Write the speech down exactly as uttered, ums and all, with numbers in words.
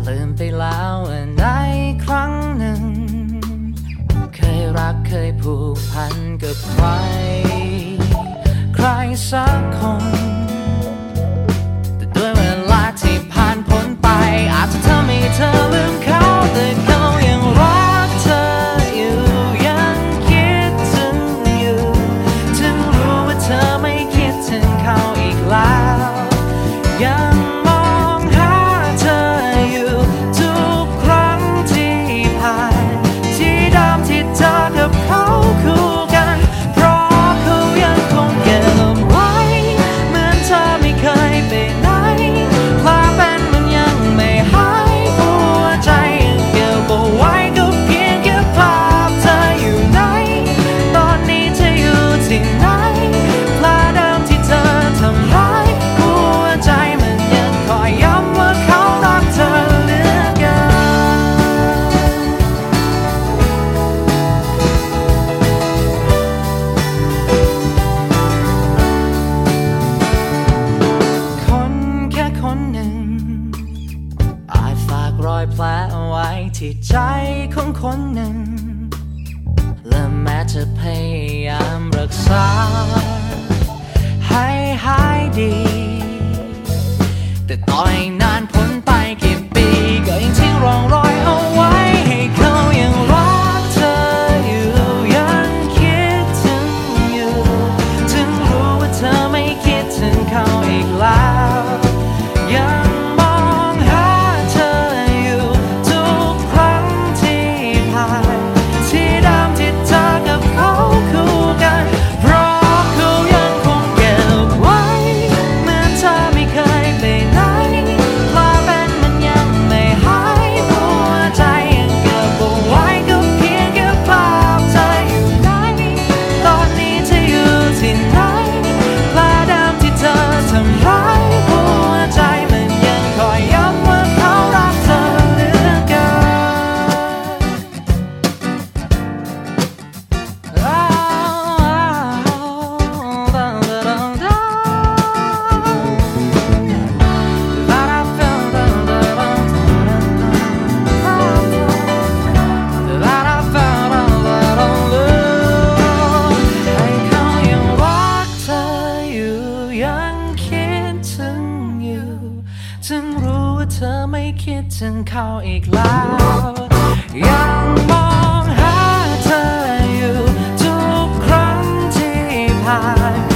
ลืมไปแล้วว่าในครั้งหนึ่งเคยรักเคยผูกพันกับใครใครสักคนแต่ด้วยเวลาที่ผ่านพ้นไปอาจจะทำให้เธอลืมเขาแต่เขายังรักเธออยู่ยังคิดถึงอยู่ถึงรู้ว่าเธอไม่คิดถึงเขาอีกแล้วยังมองหาเธออยู่ทุกครั้งที่ผ่านที่เดิมที่เธอกับเขาคู่กันเพราะเขายังคงเก็บไว้เหมือนเธอไม่เคยไปไหนพลาเป็นมันยังไม่หายหัวใจยังเก็บเอาไว้ก็เพียงแค่ภาพเธออยู่ไหนตอนนี้เธออยู่ที่ไหนพลาเดิมที่เธอทำร้ายหัวใจมันยังคอยย้ำว่าเขารักเธอเหลือเกินคนแค่คนหนึ่งอาจฝากรอยแผลเอาไว้ที่ใจของคนหนึ่งและแม้จะพยายามรักษาให้หายดีแต่ต่อให้นานพ้นไปกี่ปีก็ยังทิ้งร่องรอยเอาไว้ให้เขายังรักเธออยู่ยังคิดถึงอยู่ถึงรู้ว่าเธอไม่คิดถึงเขาอีกแล้วยังมองหาเธออยู่ทุกครั้งที่ผ่านที่เดิมที่เธอกับเขาคู่กันเพราะเขายังคงเก็บไว้เหมือนเธอไม่เคยไปไหนพลาเป็นมันยังไม่หายหัวใจยังเก็บเอาไว้ก็เพียงแค่ภาพเธออยู่ไหนตอนนี้เธออยู่ที่ไหนพลาเดิมที่เธอทำร้ายหัวใจมันยังคอยย้ำว่าเขารักเธอเหลือเกิถึงรู้ว่าเธอไม่คิดถึงเขาอีกแล้วยังมองหาเธออยู่ทุกครั้งที่ผ่าน